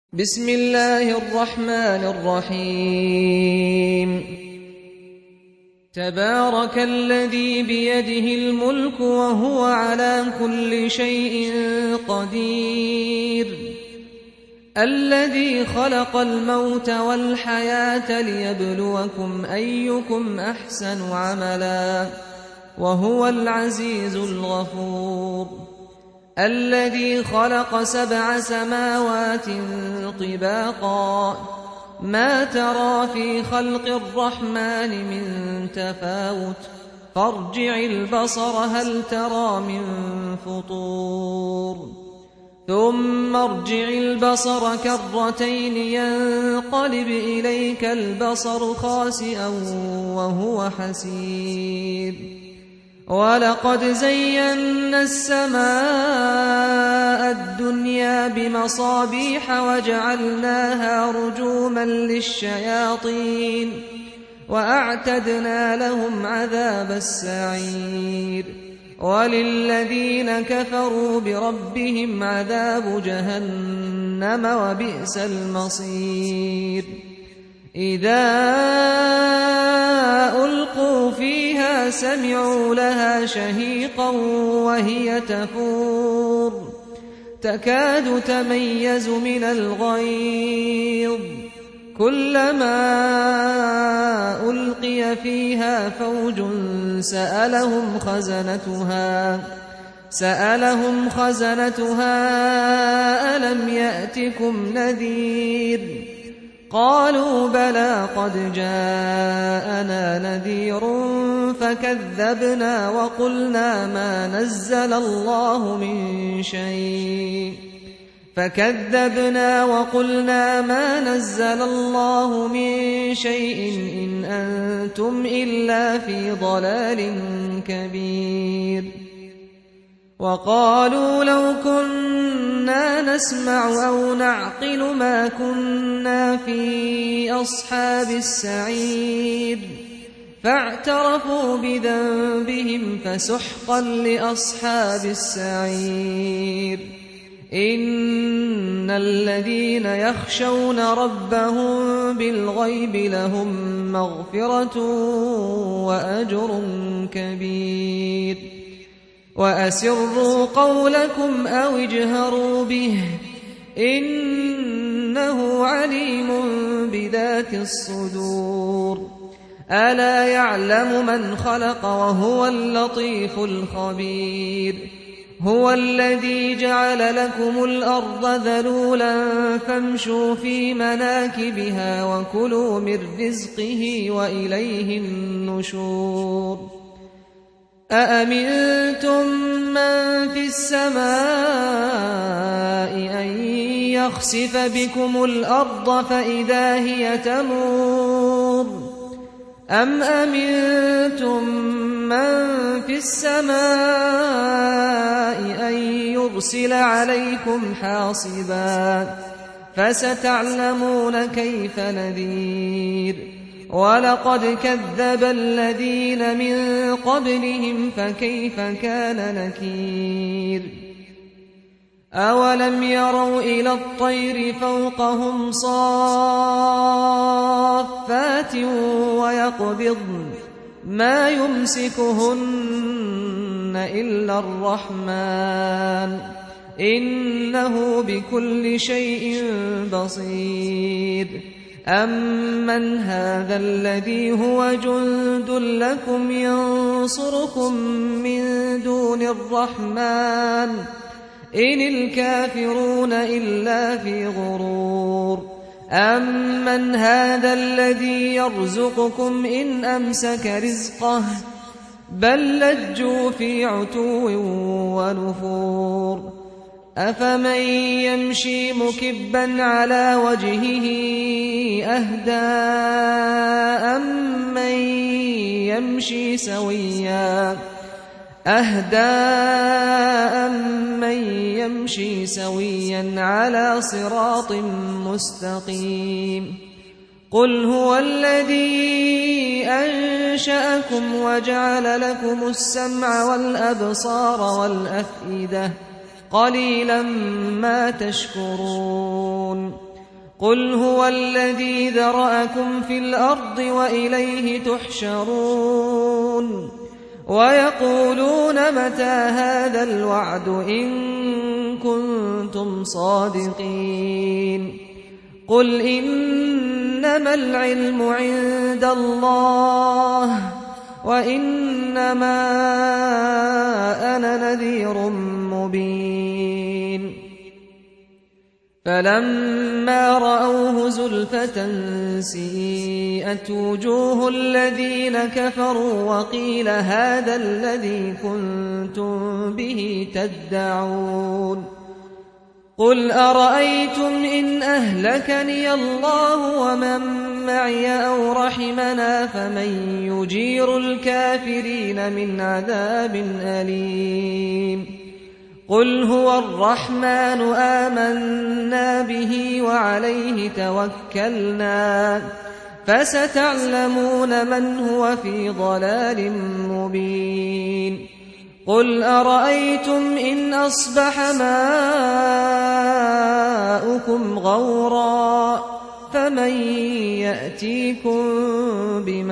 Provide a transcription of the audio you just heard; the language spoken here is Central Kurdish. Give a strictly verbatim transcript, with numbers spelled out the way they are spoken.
بسم الله الرحمن الرحيم تبارك الذي بيده الملك وهو على كل شيء قدير الذي خلق الموت والحياة ليبلوكم أيكم أحسن عملا وهو العزيز الغفور الذي خلق سبع سماوات طباقا ما ترى في خلق الرحمن من تفاوت فارجع البصر هل ترى من فطور ثم ارجع البصر كرتين ينقلب إليك البصر خاسئا وهو حسير ولقد زينا السماء الدنيا بمصابيح وجعلناها رجوما للشياطين وأعتدنا لهم عذاب السعير وللذين كفروا بربهم عذاب جهنم وبئس المصير إذا ألقوا فيها سمعوا لها شهيقا وهي تفور تكاد تميز من الغيظ كلما ألقي فيها فوج سألهم خزنتها سألهم خزنتها ألم يأتكم نذير قالوا بلى قد جاءنا نذير فكذبنا وقلنا ما نزل الله من شيء فكذبنا وقلنا ما نزل الله من شيء إن أنتم إلا في ضلال كبير وقالوا لو كنا نسمع أو نعقل ما كنا في أصحاب السعير فاعترفوا بذنبهم فسحقا لأصحاب السعير إن الذين يخشون ربهم بالغيب لهم مغفرة وأجر كبير وأسروا قولكم أو اجهروا به إنه عليم بذات الصدور ألا يعلم من خلق وهو اللطيف الخبير هو الذي جعل لكم الأرض ذلولا فامشوا في مناكبها وكلوا من رزقه وإليه النشور أأمنتم من في السماء أن يخسف بكم الأرض فإذا هي تمور أم أمنتم من في السماء أن يرسل عليكم حاصبا فستعلمون كيف نذير ولقد كذب الذين من قبلهم فكيف كان نكير أولم يروا إلى الطير فوقهم صافات ويقبضن ما يمسكهن إلا الرحمن إنه بكل شيء بصير أمن هذا الذي هو جند لكم ينصركم من دون الرحمن إن الكافرون إلا في غرور أمن هذا الذي يرزقكم إن أمسك رزقه بل لجوا في عتو ونفور أفمن يمشي مكبا على وجهه أهدى أمن يمشي سويا أهدى أمن يمشي سويا على صراط مستقيم قل هو الذي أنشأكم وجعل لكم السمع والأبصار والأفئدة قليلا ما تشكرون قل هو الذي ذرأكم في الأرض وإليه تحشرون ويقولون متى هذا الوعد إن كنتم صادقين قل إنما العلم عند الله وإنما أنا نذير مبين فلما رأوه زلفة سيئت وجوه الذين كفروا وقيل هذا الذي كنتم به تدعون قل أرأيتم إن أهلكني الله ومن معي أو رحمنا فمن يجير الكافرين من عذاب أليم قل هو الرحمن آمنا به وعليه توكلنا فستعلمون من هو في ضلال مبين قل أرأيتم إن أصبح ماؤكم غورا فمن يأتيكم بماء